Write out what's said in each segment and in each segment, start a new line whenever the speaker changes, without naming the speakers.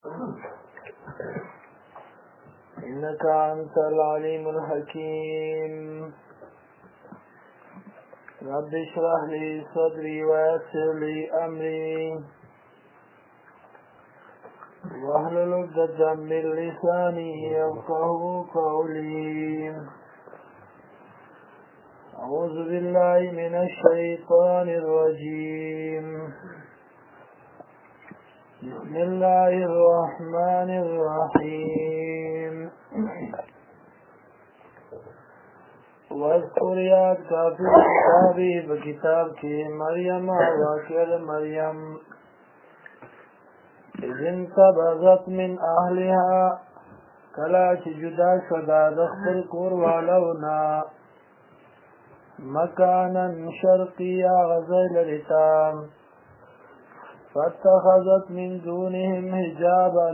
إنك أنت العليم الحكيم. رب اشرح لي صدري ويسر لي أمري واحلل عقدة من لساني يفقهوا قولي. أعوذ بالله من الشيطان الرجيم. بسم الله الرحمن الرحيم. واذكر یاد کافی کتابی بکتاب کی مریم واقع مریم اذ انتبذت من اهلها کلا چی جدا شدا دخل کور والونا مکانا شرقیا غزل رتام فاتخذت من دونهم حجابا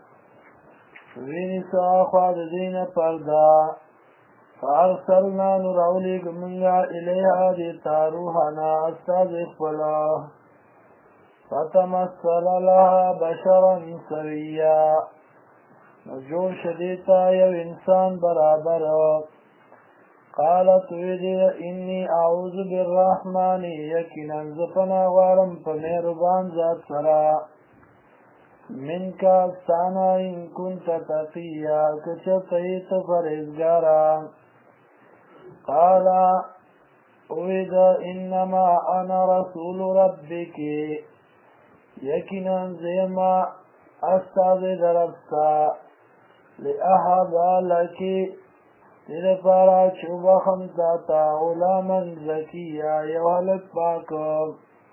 ونساء خالدين پردا فارسلنا نرولي منغا إليها ديتا روحنا استاذ اخفلا فتمثل لها بشرا سويا نجور شديتا يو انسان برابر قالت ويدي إني أعوذ بالرحمن يكنا زفنا غارم فمهربان ذات سرا منك استانا إن كنت تقيا كشفيت فرزقارا قال اوید انما انا رسول ربك یقینا زیما استاد درفتا لأحب لك لپارا چوبا خمساتا غلاما زکیا یوالک پاکم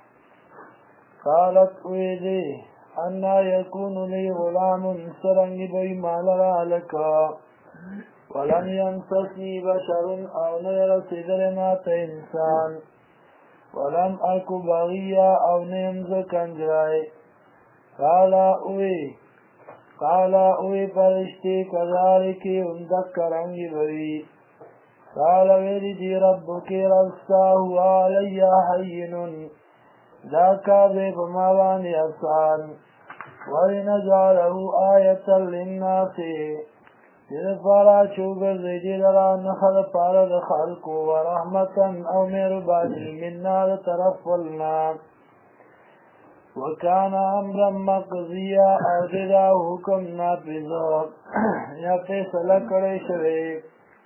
قالت اویدی انا یکون لی غلام سرنگ بی مالا لکا ولم يمسسني بشر أو نير سدرنات إنسان ولم أك بغيا أو نمز كنجراي قال أوي فرشتي كذلك انذكرني بري قال ويلدي ربك رساه علي حين ذاك بموان أفسان ولنجعله آية للناس لفارا چوگر زیدی لرا نخل پارد خلقو ورحمتا او مهربانی مننا لطرفلنا وکان امرا مقضیا او دیدا حکم نافذو یا فیصله کڑی شوی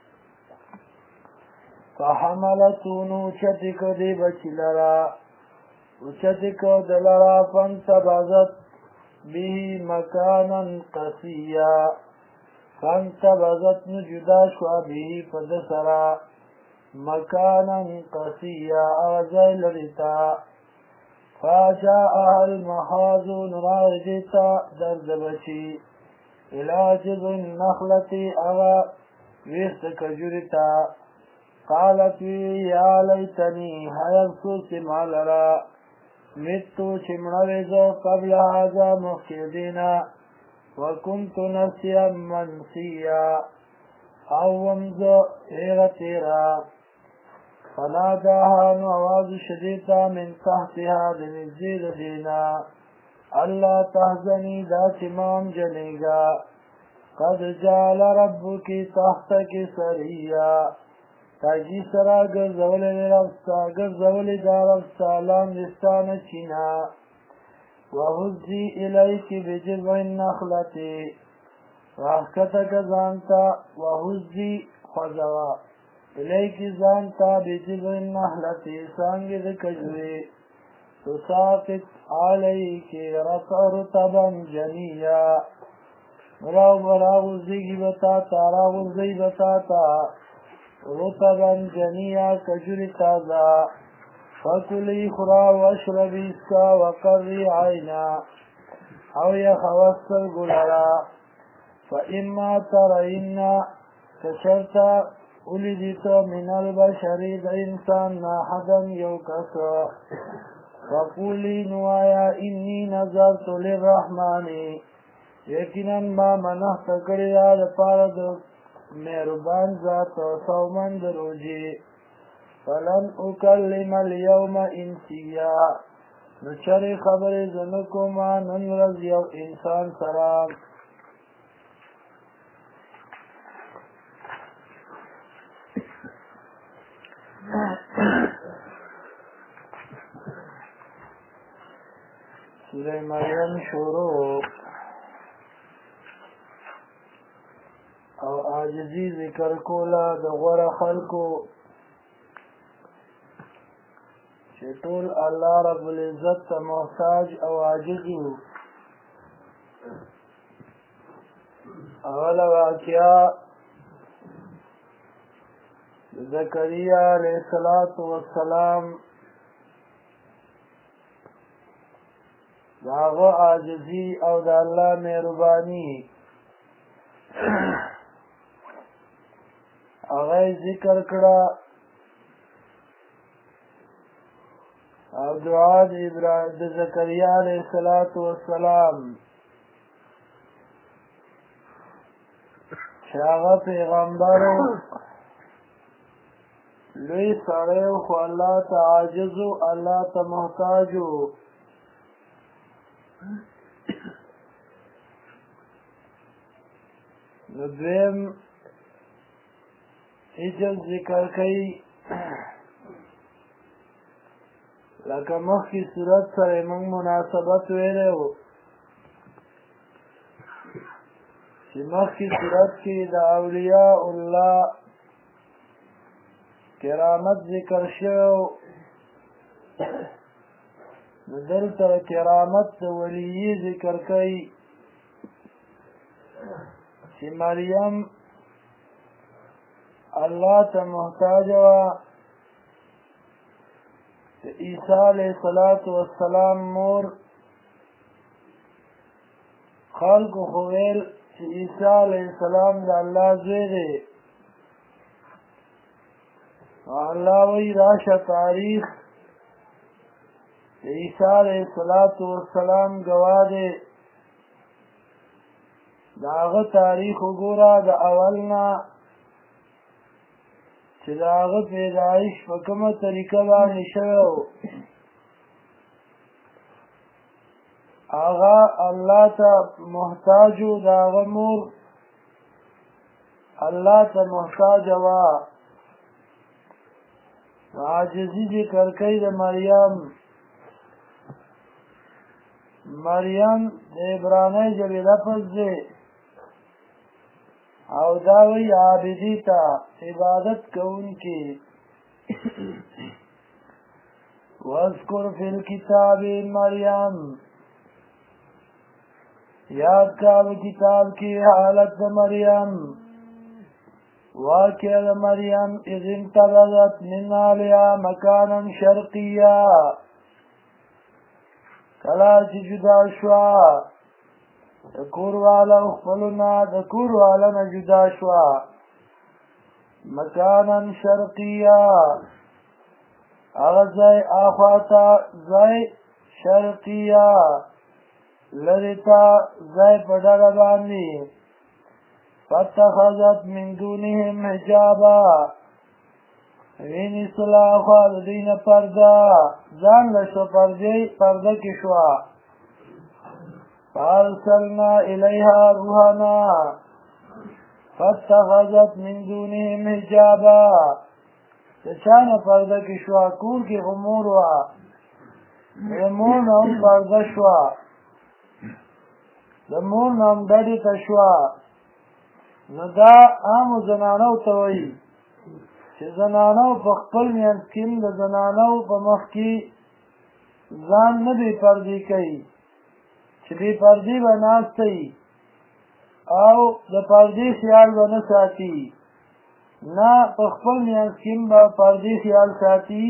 فحملتونو چتک دی بچی لرا وچتک دلرا فانتبذت به مکانا قصیا فانتبذت نجدا شوا به فدسرا مكانا قصيا أغزيل رتا فجاءها المخازون راجتا دردبشي إلى جذع النخلة أغا ويستك جرتا قالت يا ليتني هيبسوس مالرا متو شمروزو قبل هذا مخيدنا وكنت نسيا منسيا او ومزو تيرا فناداها نواز شديدا من تحتها لنزيد دينا ألا تحزني ذات مام جنيغا قد جعل ربك تحتك سريا تاجي سرا غزول دارفتا لام لستان چينا وهزي إليك بجذع النخلة راحكتك زانتا وهزي خزوا إليك زانتا بجذع النخلة سانجد كجوي تساقط عليك رطبا جنيا براو زيغي بتاتا راو زي بتاتا رطبا جنيا كجري تازا فكلي خرا واشربي اسكا وقري عينا او يخوص القلرا فإما ترين كشرت ولدت من البشر إنسان حدا يوكس فقولي نوايا إني نظرت للرحمن يكنا ما منحت كريا لپارد مهربان ذات صومن دروجي فلن أكلم اليوم إنسيا نو چرې خبرې زه نه کومه نن ورځ یو انسان سره سوره مریم شروع او عاجزي ذکر کوله د غوره خلکو چې ټول الله رب العزت ته محتاج او عاجز وو. اوله واقعه زکریا علیه السلام د هغه عاجزي او د الله مهرباني هغه ذکر کړه او دعا د زکریا علیه السلام چې هغه پیغمبر لوی سړی خو الله ته عاجز و الله ته محتاج و. نو دویم عجز ذکر کوي لکه مخکې صورت سره موږ مناسبت ویلی و چې مخکې صورت کې د اولیاء الله کرامت ذکر شوی نو دلته کرامت د ولیي ذکر کوي چې مریم الله ته محتاج وه. د عیسی علیه السلام مور خلکو خو ویل چې عیسی علیه السلام د الله زوی دی. الله وی راشه تاریخ د عیسی علیه السلام ګواه دی. د هغه تاریخ وګوره د اول نه چې د هغه پیدایش په کومه طریقه باندې شوی و. هغه الله ته محتاج و، د هغه مور الله ته محتاجه وه. عاجزي ذکر کوي د مریم. مریم د عبرانۍ ژبې لفظ دی او دا وی عابدی ته عبادت کوونکی. واذکر فی الکتاب مریم، یاد کا کتاب کی حالت د مریم. واقع د مریم اذ انتبذت من اهلها مکانا شرقیا، کله چې جدا شوه د کور والا خپلونه د کور والا نه جدا شوه. مکانا شرقیا هغه ځای اخواته ځای شرقیا لرې ته ځای په ډډه باندې. فاتخذت من دونهم حجابا وینیستله خوا د دوی نه پرده، ځان له شوه پرده کې شوه. فارسلنا الیها روحنا فاتخذت من دونهم حجابا. د چا نه پرده کې شوه؟ کور کې خو مور وه، د مور نه هم پرده شوه، د مور نه هم ډډې ته شوه. نو دا عامو زنانو ته وایي چې زنانو په خپل منځ کې د زنانو په مخ کې ځان نه بې پردې کوي، چې بې پردې به ناسته وي او د پردې خیال به نه ساتي، نه په خپل منځ کې به پردې خیال ساتي.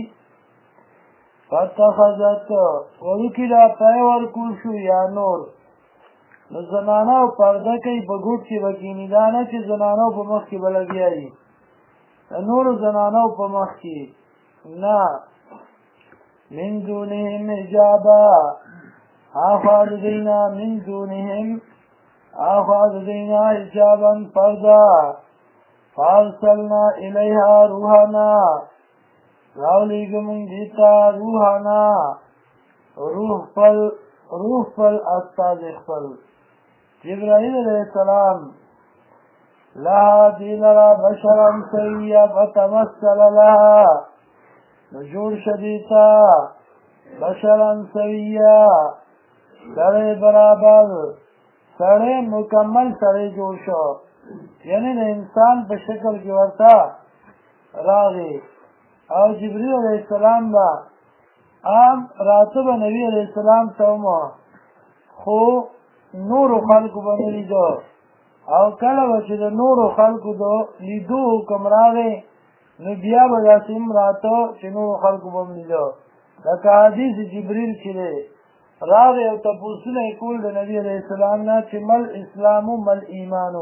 فاتخذت وړوکي دا پای ورکول شو یا نور. نو زنانو پرده کوي په ګوټ کې به کښېني، دا نه چې زنانو په مخ کې به لګیا وي د نورو زنانو په مخ کې، نه. من دونهم حجابا آخوا د دوی نه، من دونهم آخوا د دوی نه حجابا پرده. فارسلنا الیها روحنا راولیږه مونږ دې ته روحنا روح پل استاذ خپل جبرائیل علیہ السلام لها دی لرا بشرا سویا فتمثل لها نجور شدیتا بشرا سویا سڑے برابر سڑے مکمل سڑے جوڑ شو یعنی د انسان په شکل کې ورته راغی او جبرائیل علیہ السلام با عام راتب نبی علیہ السلام توما خو نور خلقو بنی لیدو او کله به چې د نورو خلقو د لیدو حکم راغی نو بیا به داسې هم راته چې نورو خلقو به هم لیدو لکه حدیث جبریل چې دی راغی او تپوسونه یې کول د نبي علیه السلام نه چې مل اسلامو مل ایمانو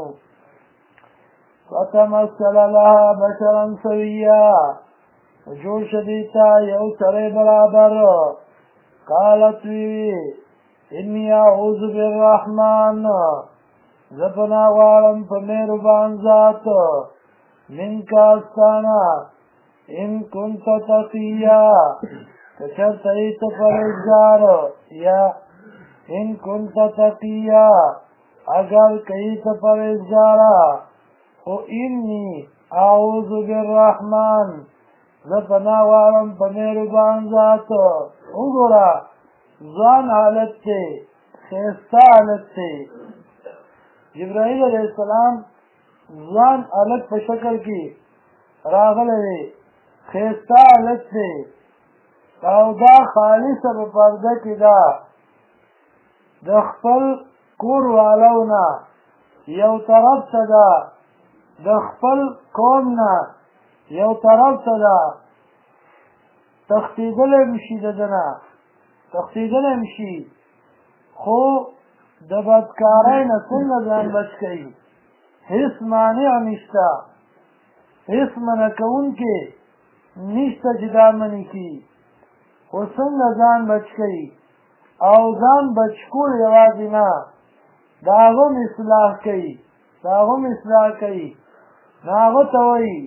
فتمثل لها بشرا سویا جوړ شدیتا یو سړی برابر قالت وی انی اعوذ بالرحمن زپنا غواړم په مهربان ذات منکا استانا ان كنت تقیا کچرته ایت پرهیزګار یا ان كنت تقیا اگر کئیت پرهیزګار خو انی اعوذ بالرحمن زپنا غواړم په مهربان ذات وګوره ځوان حالت دی ښایسته حالت دی جبرائیل علیہ السلام ځوان حالت په شکل کې راغلی دی ښایسته حالت دی او دا خالصه په پرده کې ده د خپل کور والو نه یو طرف ته ده د خپل قوم نه یو طرف ته ده تښتېدلی مشي د ده نه تښتېدلی مشي خو د بدکارۍ نه څنګه ځان بچ کوي هېڅ مانع نشته هېڅ منع کوونکی نشته چې دا منع کړي خو څنګه ځان بچ کوي او ځان بچ کول یوازې نه د هغه هم اصلاح کوي د هغه هم اصلاح کوي نو هغه ته وایي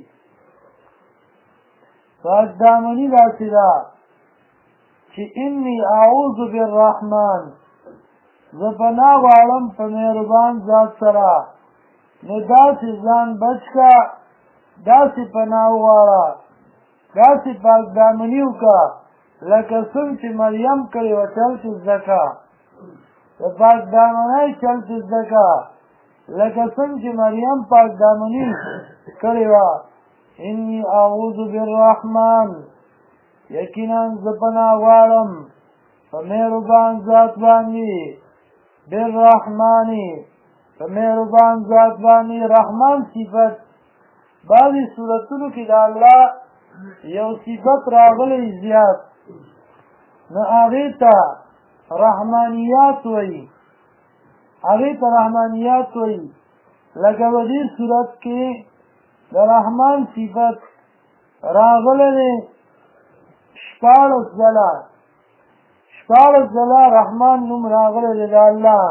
پاکدامني داسې ده چې انی اعوذ بالرحمن زه پناه غواړم په مهربان ذات سره نو داسې ځان بچ که داسې پناه وغواړه داسې پاکدامني وکړه لکه څنګه چې مریم کړې وه چل چې زده کړه د پاکدامنۍ چل چې زده کړه لکه څنګه چې مریم پاکدامني کړې وه انی اعوذ بالرحمن یقینا زه پناه غواړم په مهربان ذات باندې بالرحمن په مهربان ذات باندې رحمان صفت بعضې صورتونو کې د الله یو صفت راغلی زیات نو هغې ته رحمانیات وایي هغې ته رحمانیات وایي لکه په دې صورت کې د رحمان صفت راغلی دی شپاړس ځله رحمان نوم راغلی دی د الله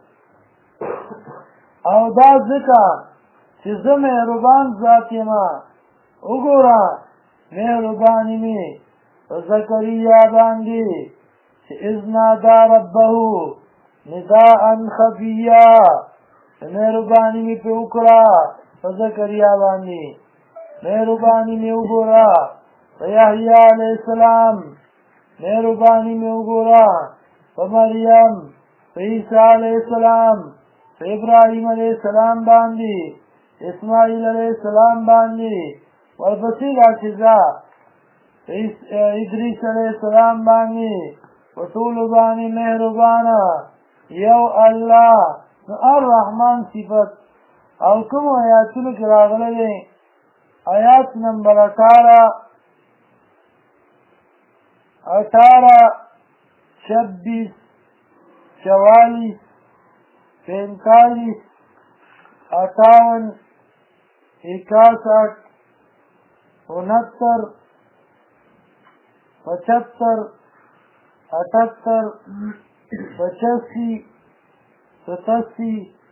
او دا ځکه چې زه مهربان ذات یم وګوره مهرباني مې په زکریا باندې چې اذ نادا ربه نداء خفیا مهرباني مې پرې وکړه په زکریا باندې مهرباني مې وګوره په یحیی علیه السلام مهرباني مې وګوره په مریم په عیسی علیه السلام په ابراهیم علیه السلام باندې اسماعیل علیه السلام باندې ورپسې داسې ځه ادریس علیه السلام باندې په ټولو باندې مهربانه یو الله نو الرحمن صفت او کومو آیاتونو کې راغلی دی آیات نمبر 18 26 44 45 58 61 69 75 78 85 87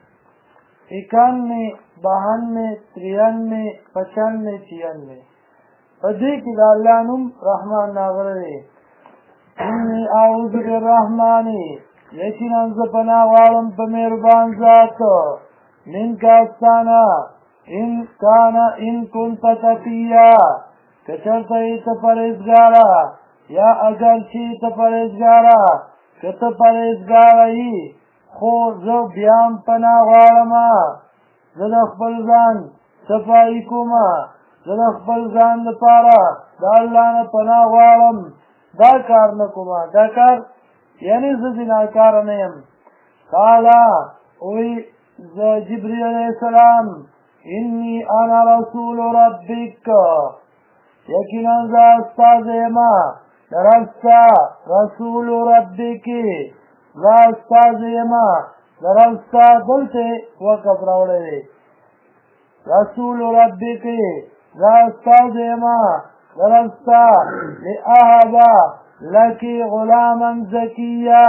91 92 93 95 96 په دې کې د الله نوم رحمان راغلی دی انی انی اعوذ بالرحمن یقینا زه پناه غواړم په مهربان ذات منک استانا ان كنت تقیا که چېرته یې ته پرهېزګاره یا اگر چې ته پرهېزګاره که ته پرهېزګاره یې خو زه بیا هم پناه غواړم زه د خپل ځان صفایي کوم زه د خپل ځان دپاره د الله نه پناه غواړم دا کار نه کوم دا کار یعنی زه زناکاره نه یم قاله وی زه جبریل علیه السلام انی انا رسول ربک یقینا زه استاد یم درسته رسول ربکی زه استاد یم درسته دلته وقف راوړی دی رسول ربکی زه استاد یم درسته لأهب لکی غلاما زکیا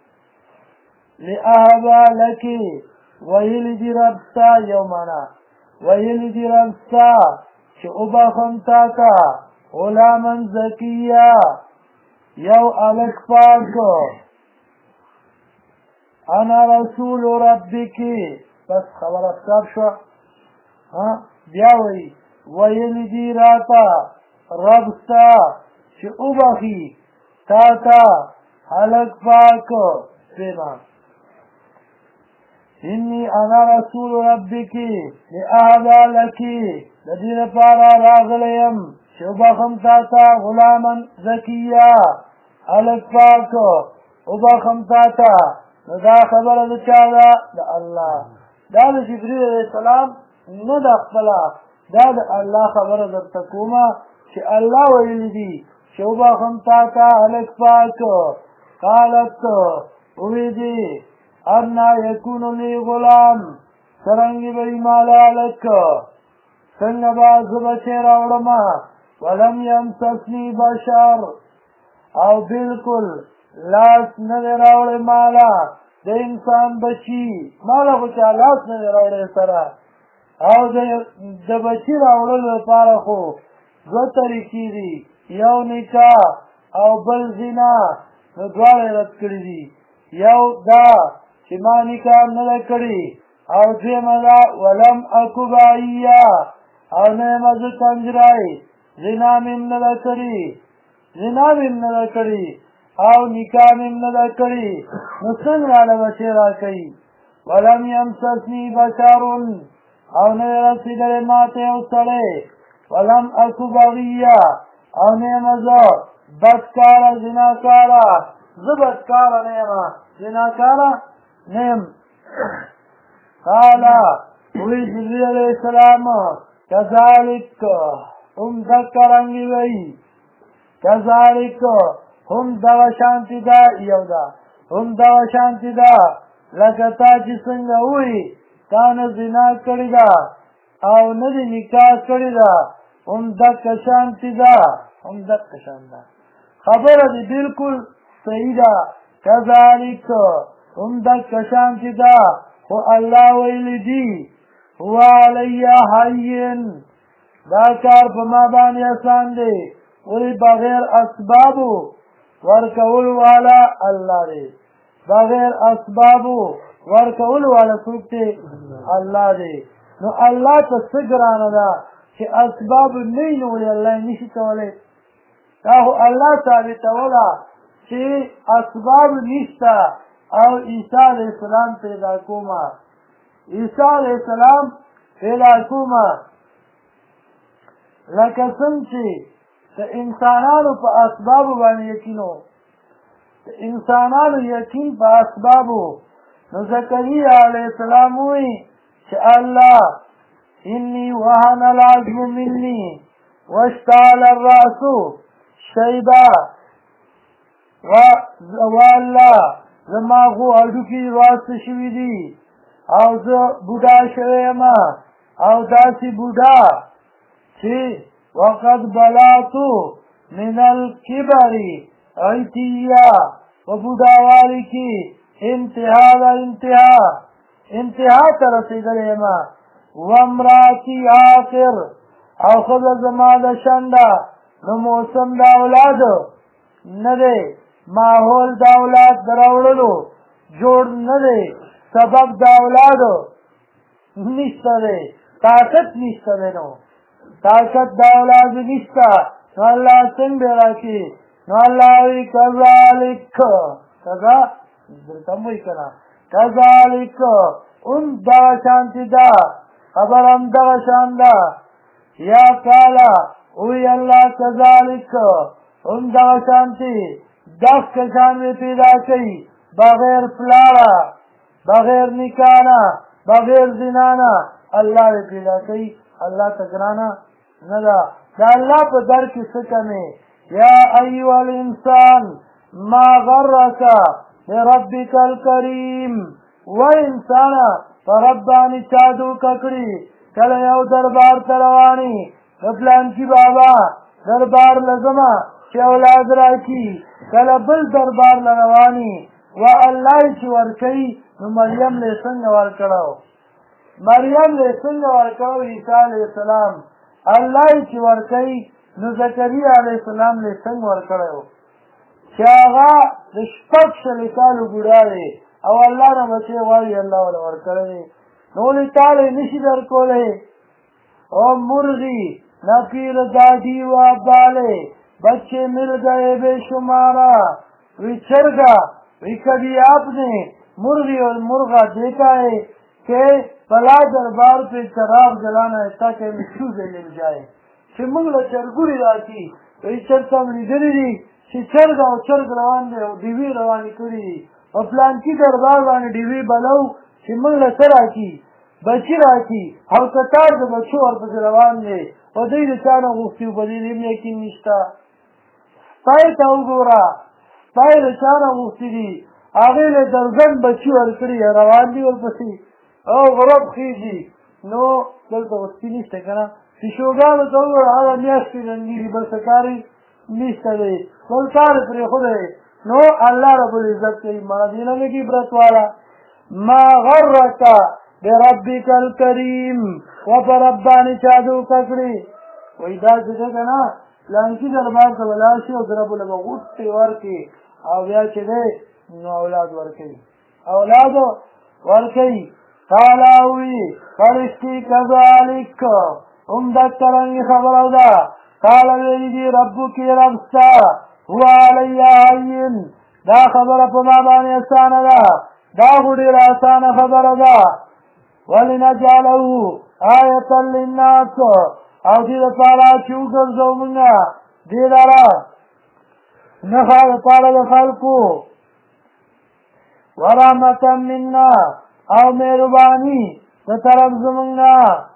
لأهب لکی ویلی دی ربستا یو مانا ویلی دی ربستا چه اوباخم تاکا غلاما زکیا یو الک پاکو انا رسول ربکی بس خبر افتاب شو بیاوی ویلی دی راتا ربستا چه اوباخی تاکا الک پاکو سیما انی انا رسول ربکی لأهدا لکی لدی لپارا راغلیم شبخم تاتا غلاما زکیا الک پاکو ابخم تاتا دا خبر دا چادا دا اللہ دا دا جبریل علیہ السلام نو دا اخفلا دا دا اللہ خبر دا تکوما چه اللہ ویلی دی شبخم تاتا الک پاکو قالت اویدی انا یکون لی غلام سرنگی بی مالا لک سنگ باز بچه راوڑما ولم یمسسنی بشر او بالکل لاس ندی راوڑی مالا ده انسان بچی مالا خوچا لاس ندی راوڑی سرا او ده بچی راوڑل پارا خو دو طریقی دی یو نکاح او بل زنا دوار رد کری دی یو دا چې ما نکاح نه ده کړې او دویمه ده ولم اکو باییا او نه یم زه کنجرای زنا مې هم نه ده کړې او نکاح مې هم نه ده کړې نو څنګه راله بچې راکوي ولم یمسسني بشر او نه یې رسېدلی ماته یو سړی ولم اکو بغیا او نه یم زه بدکاره زناکاره زه بدکاره نه یم زناکاره نیم قالا وی جبریل علیہ السلام کذالک هم دکرنگی وی کذالک هم دغه شانتی دا یو دا هم دغه شانتی دا لکتا چې څنګه وی تا نه زنا کړې ده او نه دې نکاح کړې ده هم دکه شانتی دا خبره دې بالکل صحیح ده کذالک هم دک شانتی دا خو اللہ ویلی دی هو علی حین دا کار پا ما بانی آسان دی ولی بغیر اسبابو ورکول والا اللہ دی بغیر اسبابو ورکول والا سوکتے اللہ دی نو اللہ تا سگرانا دا چه اسباب نئی نولی اللہ نشی تولی دا خو اللہ ثابتولا چه اسباب نشتا او عیسی علیہ السلام پیدا کوما عیسی علیہ السلام پیدا کوما لکه څنګه چې د انسانانو په اسبابو باندې یقینو د انسانانو یقین په اسبابو نو زکریا علیہ السلام وی چې الله انی وهن العظم مني واشتعل الرأس شیبا والله زما خو هډوکي واسطه شوي دي او زه بوډا شوی یم او داسې بوډا چې وقد بلغتو من الکبر عتیا په بوډاوالي کې انتها ته رسېدلی یم وامرأتي عاقر او ښځه زما د شنډه نو موسم د اولاد نه دی ماحول د اولاد د راوړلو جوړ نه دی، سبب د اولادو نشته دی، طاقت نشته دی، نو طاقت د اولادو نشته، نو الله څنګه راکړي؟ نو الله وایي کذالک کذا درته هم وایي که نه کذالک هم دغه شانتې ده، خبر هم دغه شان ده. یا کاله وی الله کذالک هم دغه شانتې دغه شان مې پیدا کوي بغیر پلاره، بغیر نکانه، بغیر زنانه، الله یې پیدا کوي. الله ته ګرانه نه ده. د الله په در کې څه کمې؟ یا ایها الانسان ما غرک بربک الکریم، و انسانه په رب باندې چا دوکه کړي؟ کله یو دربار ته روانې د پلانکي بابا دربار له ځمه چې اولاد راکړي، کله بل دربار له روانې و الله یې چې ورکوي نو مریم له څنګه ورکړو؟ مریم له څنګه ورکړو؟ عیسی علیه السلام الله یې چې ورکوي نو زکریا علیه السلام له څنګه ورکړی و چې هغه د شپږ شلو کالو بوډا دی او الله نه بچی غواړي، الله وله ورکړی دی، نو ولې تاله یې نشي درکولی؟ او مرغی نہ پیر دادی و بالے بچے مل گئے بے شمارا، وی چرگا وی کبھی آپ نے مرغی اور مرغا دیکھا ہے کہ بلا دربار پہ چراغ جلانا ہے تاکہ محفوظ مل جائے. چې موږ له چرګوړي راکړي وایي چرته مې لیدلي دي چې چرګ او چرګ روان دی او ډیوې روانې کړي دي او پلانکي دربار باندې ډیوې بلو چې موږ له څه راکړي؟ بچي راکړي او کتار د بچو ورپسې روان دی او دوی د چا نه غوښتي په دې هم یقین نشته. سپی ته وګوره، سپی د چا نه غوښتي دي؟ هغې له درجن بچي ورکړي روان دي ورپسې او غرب خېږي. نو دلته وختي نشته که نه؟ پیشوګانو ته وګوره هغه میاشتې رنګېږي بل څه کار یې نشته دی، بل کار یې پرېښودی. نو الله رب العزت کوي ما دې نه لګي عبرت والا ما غرک بربک الکریم، و په رب باندې چا دوکه کړي؟ وایي داسې ده که نه پلانکي دربار ته به لاړ شي او رب له به غوټې ورکړي او بیا چې دی نو اولاد ورکوي، اولاد ورکوي. قاله وي فرشتې کذالک هم دقه رنګې خبره ده. قاله ویلي دي ربک رب ستا هو علی هین، دا خبره په ما باندې اسانه ده، دا خو ډېره اسانه خبره ده. ولنجعله آیة للناس، او دې دپاره چې وګرځوو مونږه دې لره نښه دپاره د خلکو، ورحمة منا او مهرباني د طرف زمونږ نه،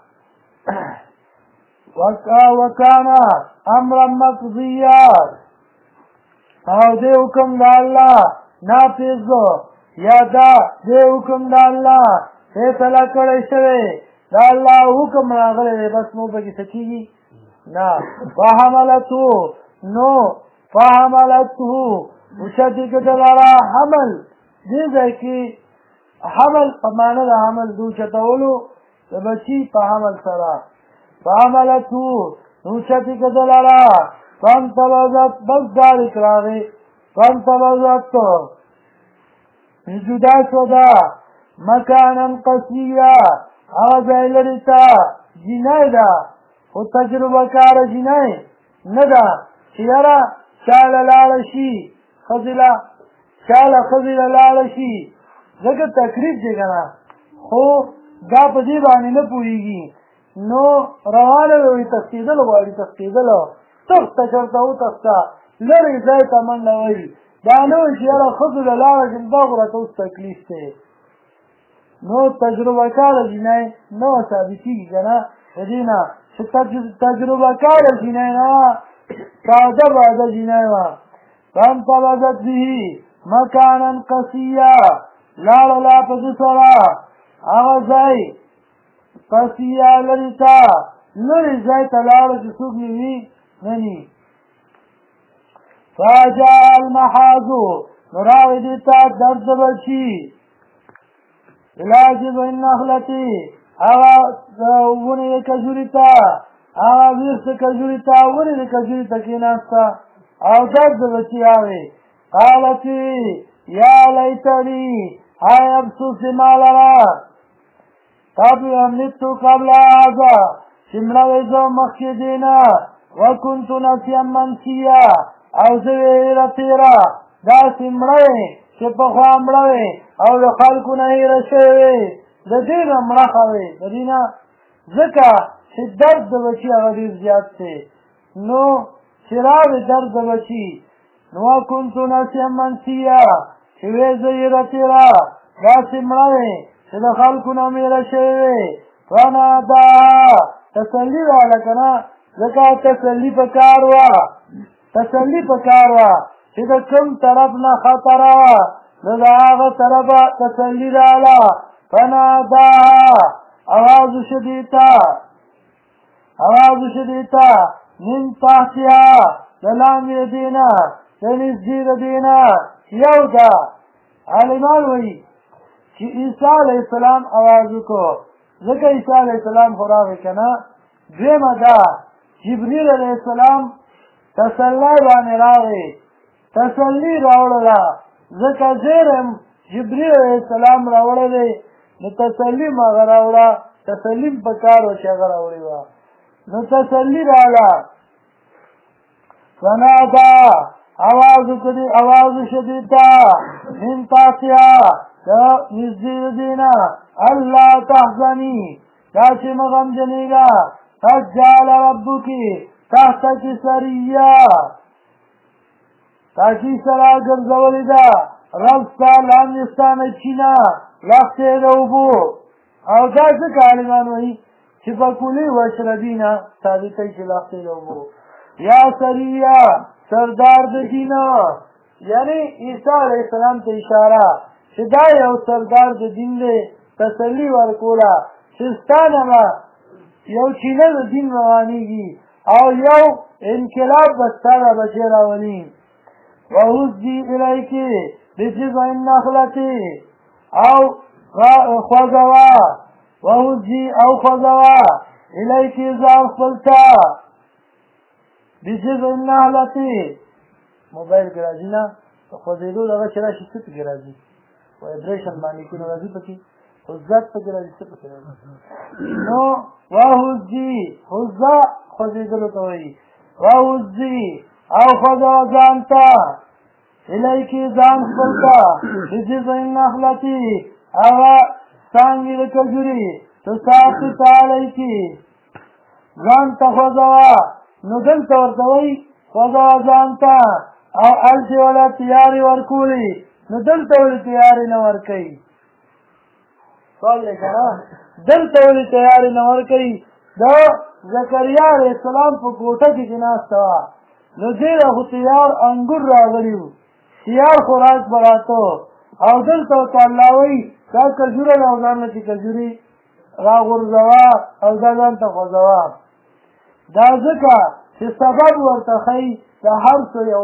وکانا امرا مقضیا، او دې حکم د الله نافظ یا دا دې حکم د الله فیصله کړی شوی، د الله حکم راغلی دی بس نو پکې څه کېږي نه. فحملته نو فحملته اوچتې کړه لره حمل، دې ځای کې حمل په معنی د حمل د اوچتولو د بچي په حمل سره. فحملته اوچتې کړه لره فانتبذت، بس دالک راغی فانتبذت جدا شوه مکانا قصیا، هغه ځای لرې ته جنۍ ده خو تجربه کاره جنۍ نه ده چې یاره چا له لاړه شي ښځې له چا له ښځې له لاړه شي، ځکه تکلیف دی که نه، خو دا په دې باندې نه پوهېږي نو روانه وي تښتېدل غواړي، تښتېدل تښته چېرته وتښته لرې ځای ته منډه وهي، دا نه وایي چې یاره ښځو له لاړه شم دا خو راته اوس تکلیف دی. نو تجربه کاره جنۍ نه وه ثابتېږي که نه د دې نه چې تجربه کاره جنۍ نه وه، ساده باده جنۍ وه. فانتبذت به مکانا قصیا، لاړه لا په ده سره هغه ځای قصیا لرې ته، لرې ځای ته لاړه چې څوک یې وي نه ني. فجاء المحاذ، نو راغی دې ته درد د بچي، علاجب النخلتی، هغه ونې د کجوري ته، هغه ویښ د کجوري ته، ونې د کجوري ته کېناسته او درد د بچي راغی. قالت یا لیتنی ای افسوس ما لرا متو قبل هذا چې مړه زه مخکې دینا وکنت نسیا منسیا او زه هیره تیره داسې مړه چې پخوا مړه او د خلکو نه هیره شوې وې د دې نه مړه وې د دې نه ځکه چې درد د بچي هغه ډېر زیات دی نو چې راغی درد د بچي نو وکنت نسیا منسیا چې وې زه هیره تیره داسې مړه وې چې د خلکو نه میره شوې وې فناداها تسلي راغله که نه ځکه تسلي پکار وه چې د کوم طرف نه خطر وه نو د هغه طرفه تسلي راغله فناداها آواز شو دیتا من تحتها د لاندې د دې نه د نږدې د دې نه یو ده عالمان وایي چې عیسی علیه السلام آواز وکړو ځکه عیسی علیه السلام خو راغی که نه دویمه ده جبریل علیه السلام تسلی باندې راغی تسلي راوړله ځکه زیرم جبریل علیه السلام راوړی دی نو تسلي م هغه راوړه تسلي م پکار وه چې هغه راوړې وه نو تسلي راغله فنادا آواز شدیده من تحتها د نږدې د دې نه الله تحزني دا چې مه غمجنېږه قد جعل ربک تحتک سریا تاکي سره ګرځولې ده رب ستا لاندې ستا نه چینه لښتې د اوبو او دا ځکه عالمان وایي چې فکلي واشربینه ثابتوي چې لښتې د اوبو یا سریا سردار د دینه یعنی عیسی علیه السلام ته اشاره چې دا یو سردار د دین دی تسلي ورکوله چې ستا نه به یو چینه د دین روانېږي او یو انقلاب به ستا را بچې راولي وهزي الیک بجذع النخلة او خوځوه وهزي او خوځوه الیک ځان خپل ته بجذع النخلة موبایل کې راځي نه خوځېدو دغه چې راشي څه پکې راځي وایبریشن باندې کوم راځي پکې خو ذات پکې راځي څه پکې راځي نو وهزي هزه خوځېدلو ته وایي وهزي او خوځوه ځان ته الیک ځان خپل ته بجذع النخلة هغه څانګې د کجوري تساقط علیک ځان ته خوځوه نو دلته ورته وایي خوځوه ځان ته او هلته وله تیارې ورکولې نو دلته ولې تیارې نه ورکوي سوال دی که نه دلته ولې تیارې نه ورکوي د زکریا علیه السلام په کوټه کې چې ناسته وه نو دې له خو تیار انګور راغلي وو تیار خوراک به راته او دلته ورته الله وایي دا کجوره ده او ځان نه چې کجوري راغورځوه او دا ځان ته خوځوه دا ځکه چې سبب ورته ښایي د هر څه یو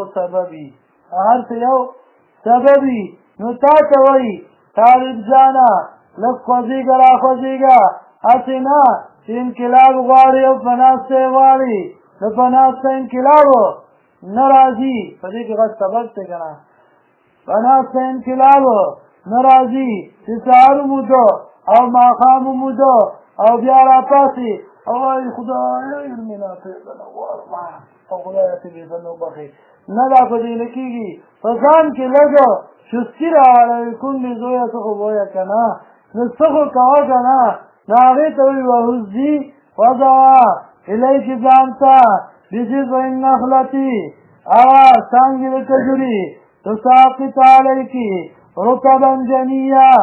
سبب وي نو تا ته وایي طالب جانه لږ خوځېږه راخوځېږه هسې نه چې انقلاب غواړي او په ناسته یې غواړي نو په ناسته انقلاب نه راځي په دې کې غټ سبب دی که نه په ناسته انقلاب نه راځي چې سهار وموده او ماښام وموده او بیا راپاسې او وایي خدای مینه پرېږده غواړم او خدایه ته دې زه وبخې نه دا په دې نه کېږي په ځان کې لږ چستي راوړوي کوم مې زویه څه خو ووایه که نه نو څه خو کوه که نه نو هغې ته وایي وهزي خوځوه الیک ځان ته بجذع النخلة هغه څانګې د کجوري تساقط علیک رطبا جنیا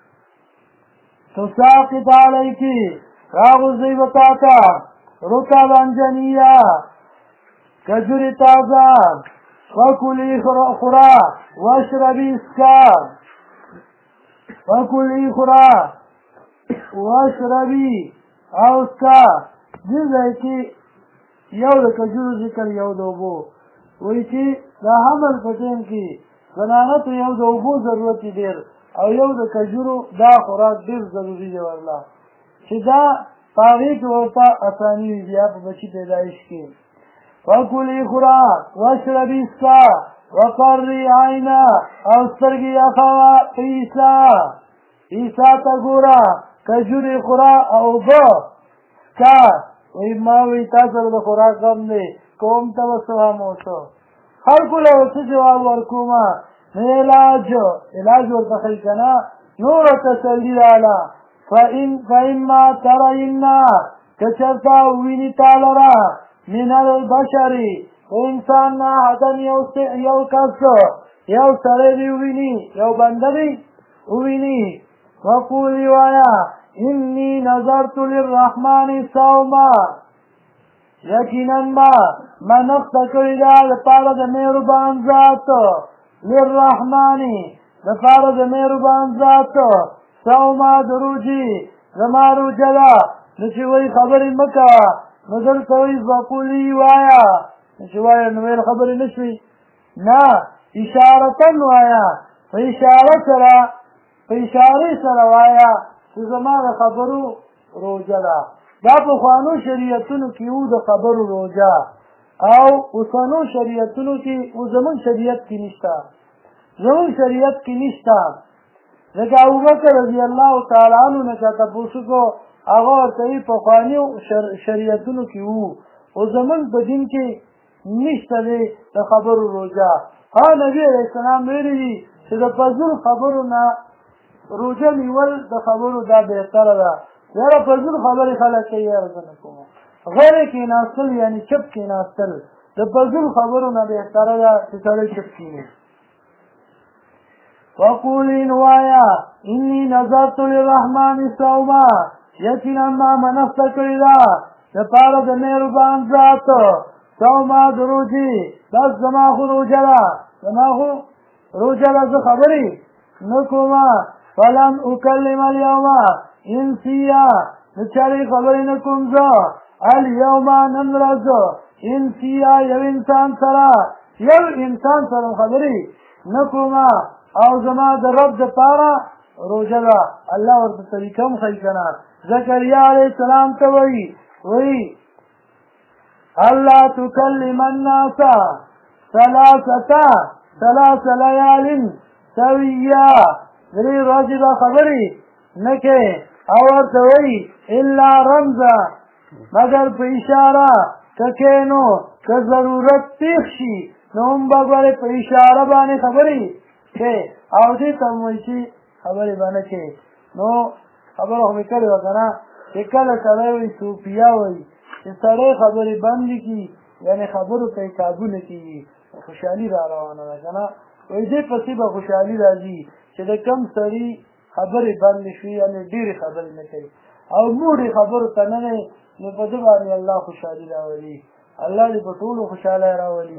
تساقط علیک راغورځوي به تا ته رطبا جنیا کجوري تازه وکلي خورا واشربي اسکا وکلي خورا واشربي او اسکا دې ځای کې یو د کجورو ذکر یو د اوبو وایي چې د حمل په ټایم کې زنانه ته یو د اوبو ضرورت ډېر او یو د کجورو دا خوراک ډېر ضروري دی ورله چې دا په هغې کې ورته اساني وي بیا په بچي پیدایش کې وکلی خورا واشربی اسکا وقرری عینا او سترګې یخوه په عیسی عیسی ته ګوره کجورې خورا او اوبه سکا وایي ما وایي تا سره د خوراک غم دی کوم ته به څه هم وڅه خلکو له څه جواب ورکومه نو علاج ورته ښایي که نه نوره تسلي راله فإما ترينا که چېرته وویني تا لره من البشر انسان نه حدن یو کس یو سړی دې وویني یو بنده دې وویني وقولي وایه انی نظرت للرحمن صوما یقینا ما منښته کړې ده دپاره د مهربان ذات للرحمن دپاره د مهربان ذات صوما د روجې زما روجه ده نو چې وایي خبرې مه کوه نو دلته وایي وقولي وایه نو چې وایه نو ویل خبرې نه شوي نه اشارتن وایه په اشارې سره وایه چې زما د خبرو روجه ده دا پخوانو شریعتونو کې وو د خبرو روجه او اوسنو شریعتونو کې زمونږ شریعت کې نشته لکه ابوبکر رضی الله تعالی عنه نه چا تپوس وکړو هغه ورته وایي پخوانیو شریعتونو کې وو او زمونږ په دین کې نشته دی د خبرو روجه نبي علیه السلام ویلي دي چې د فضول خبرو نه روجه نیول د خبرو دا بهتره ده یاره فضول خبرې خلک کوي یاره زه نه کوم غیرې کېناستل یعنې چپ کېناستل د فضول خبرو نه بهتره ده چې سړی چپ کېني وقولي نوایا انی نظرت للرحمن صوما یقینا ما منښته کړې ده دپاره د مهربان ذات صوما د روجې بس زما خو روجه ده زه خبرې نه کومه فلم اکلم اليوم انسیا نو چارې خبرې نه کوم زه اليوم نن ورځ انسیا یو انسان سره خبرې نه کومه او زما د رب دپاره روژه ده الله ورته طریقه هم ښایي که نه زکریا علیه السلام ته وایي الله تکلم الناس ثلاث لیال سویا 3 ورځې به خبرې نه کوې او ورته وایي الا رمزه مګر په اشاره که کینو که ضرورت پیښ شي نو هم به ګورې په اشاره باندې خبرې کوې او دې ته هم وایي چې خبرې به نه کوې نو خبره خو مې کړې وه که نه چې کله سړی وایي صوفیه وایي چې سړی خبرې بندې کړي یعنې خبرو ته یې کابو نه کېږي خوشحالي را روانه ده که نه وایي دې پسې به خوشحالي راځي چې د کم سړي خبرې بندې شوي یعنې ډېرې خبرې نه کوي او موډې خبرو ته نه دی نو په ده باندې الله خوشحالي راولي الله دې په ټولو خوشحالی راولي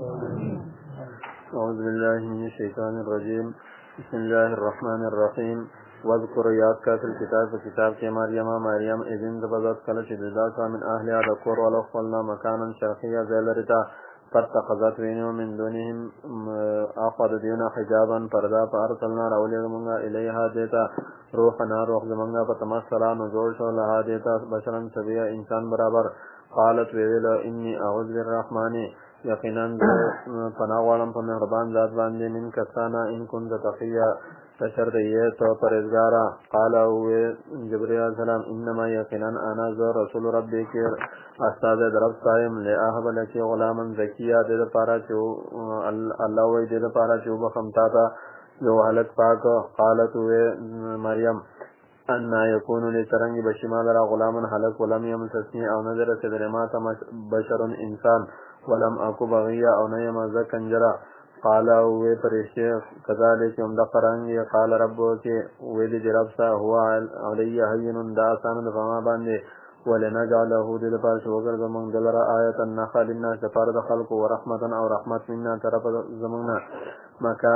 أعوذ بالله من الشيطان الرجيم بسم الله الرحمن الرحيم واذكر یاد کا فی الكتاب کتاب کې مریم اذن دبذت کله چې جدا شوه من اهلها د کور والا خپلنا مکانا شرقیه ځای لرې ته فاتخذت وینو من دونهم اخوا د دیونه حجابا پرده فارسلنا راولېږه مونږه الیها دې ته روحنا روح زمونږه فتمثله نو جوړ شو لها دې ته بشرا سویه انسان برابر قالت ویله انی اعوذ بالرحمن یقینا پناه غواړم په مهربان ذات باندې من کسانا ان كنت تقیا تشرد یہ تو پرهیزګاره قال وی جبرئیل علیہ السلام انما یقینا انا رسول ربی کې استاد درب صاحب له اهب لکی غلاما زکیه د لپاره چې الله وی د لپاره چې وبخمتا تا یو هلک پاک قالت وی مریم ان یکون لترنگ بشمال را غلاما هلک ولم یمسسنی او نظر صدرمات بشر انسان ولم اکو بغیه او نه یم زه کنجره قال وی پرشته کذالک هم د قرانګي قال ربک ویل دی رب سا هو علی هین دا سن د فما باندې ولنجعله د لپاره شو ګرځم دلرا آیت النخل الناس فرد خلق ورحمتا او رحمت منا طرف زمنا مکا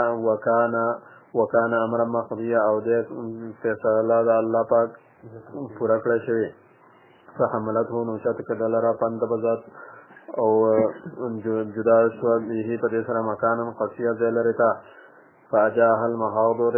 وکانا امر مقضیه او د فیصله د الله پاک پورا کړی شوی فحملته نوشت کدلرا پند بذات او جدا شو به په دې سره مکانم قصیه ځای لري ته فاجاها المحاضر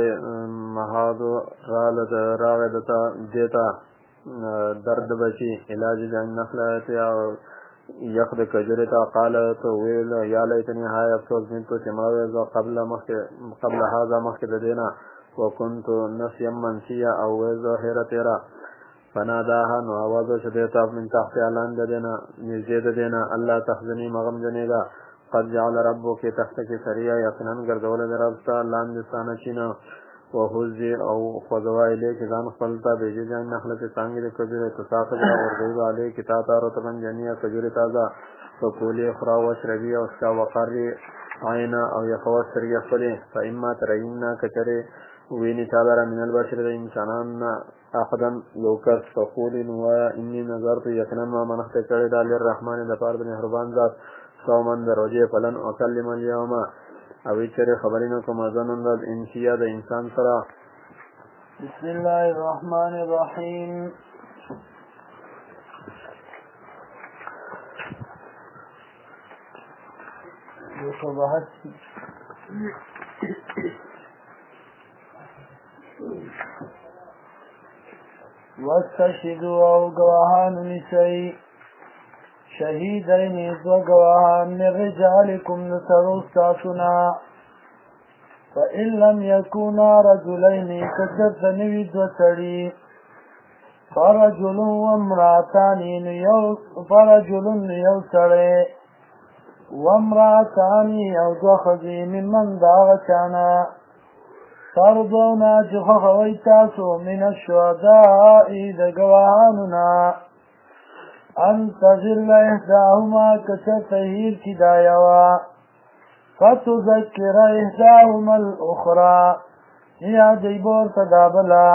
راغدتا دیتا درد بچی علاج جنگ نخلت او یخ د کجورې ته قالت ویل یا لیتنی های افسوس مینتو چې ما ویل قبل هذا مخکې د دې نه وکنت نسیا منسیا او ویل هیره تیره فناداها نو آواز وشو دې ته من تحتها لاندې د دې نه نږدې د دې نه الله تحزني مه غمجنېږه قد جعل ربک تحتک سریا یقینا ګرځولی د رب ستا لاندې ستا نشینه وهزي او خوځوه الیک ځان خپل ته بجانب نخلة څانګې د کجورې تساقط راغورځوي علیک تا ته رطبا جنیا کجورې تازه فکولي خورا واشربي او څښه وقرې عینه او یخوه سترګې خپلې فاما ترین کچرې ویني تا لره من البشر د انسانان نه احدا یو کس فقولي نو وایه انی نظرت یقینا ما منښته کړې ده للرحمن دپاره د مهربان ذات صوما د روژې فلن اکلم اليوم او چرې خبرې نه کوم ځنن د انسیا د انسان سره.
بسم الله الرحمن الرحیم. واستشهدوا او گواهان نیسئ شهیدین دو گواهان من رجالکم نسرو ستاسونا فإن لم یکونا رجلین کچرت نوی دو سړي فرجل وامرأتان فرجل یو سړی وامرأتان او دو ښځې ممن د هغه چانه ترضونا چې خوښوئ تاسو من الشهداء د ګواهانو نه ان تضل احداهما کچرته هیر کي دا یوه فتذکر احداهما الاخرى یادوي به ورته دا بله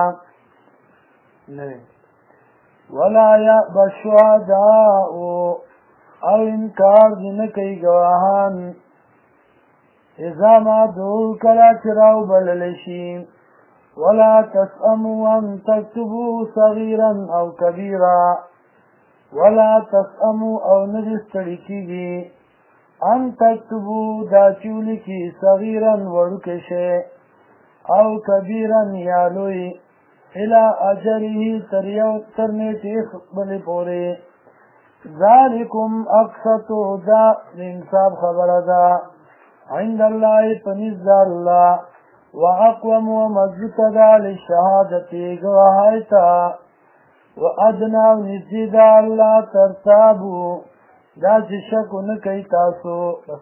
ولا یأبه الشهداء او انکار دې نه کوي ګواهان اذا ما دعوا کله چې راوبللی شي ولا تسأموا ان تكتبوا صغيرا او كبيرا ولا تسأموا او ندی ستړي کېږي ان تكتبوا دا چې ولیکي صغیرا وړوکی شی او کبیرا یا لوی الى اجله تر نیټې خپلې پورې ذلکم اقسط دا د انصاف خبره ده عند الله پنځ الله واقوم ومضبوط ده للشهادة گواهی ته وادنا نزدې ده الله ترتابو دا چې شک نه کوي تاسو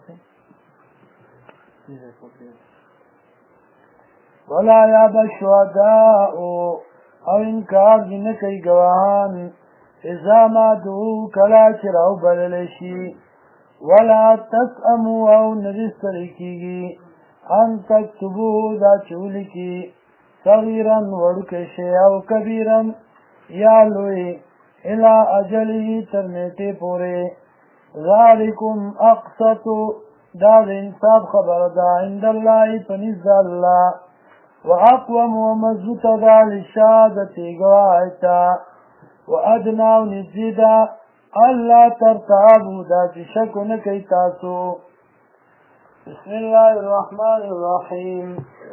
ولا یأبه الشهداء او انکار دې نه کوي ګواهان اذا ما دعوا کله چې راوبللی شي ولا تسأموا او ندی ستړي کېږي ان تکتبوه دا چې ولیکي صغیرا وړوکی شی او کبیرا یا لوی الى اجله تر نیټې پورې ذلکم اقسط دا د انصاف خبره ده عند الله پنځ الله واقوم ومضبوط ده للشهادة گواهی ته وادنا نزدې ده الله ترتابوا دا چې شک نه کوي تاسو. بسم الله الرحمن الرحیم.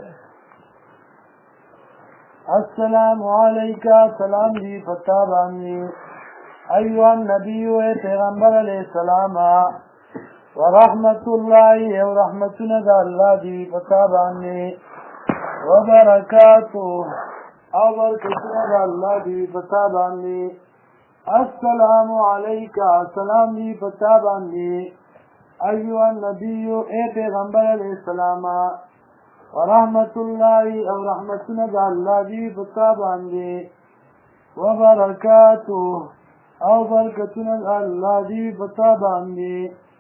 السلام علیکہ سلام دی پتا باندې ایوہ النبی اے پیغمبر علیہ السلام ورحمت اللہ و رحمتنا دا اللہ دی پتا باندې وبرکاتو او برکتنا دا اللہ دی پتا باندې السلام علیکہ سلام دی پتا باندې ایوہ النبی اے پیغمبر علیہ السلام ورحمت اللہ او رحمتنا دا اللہ دی پتا باندې وبرکاتو او برکتنا دا اللہ دی پتا باندې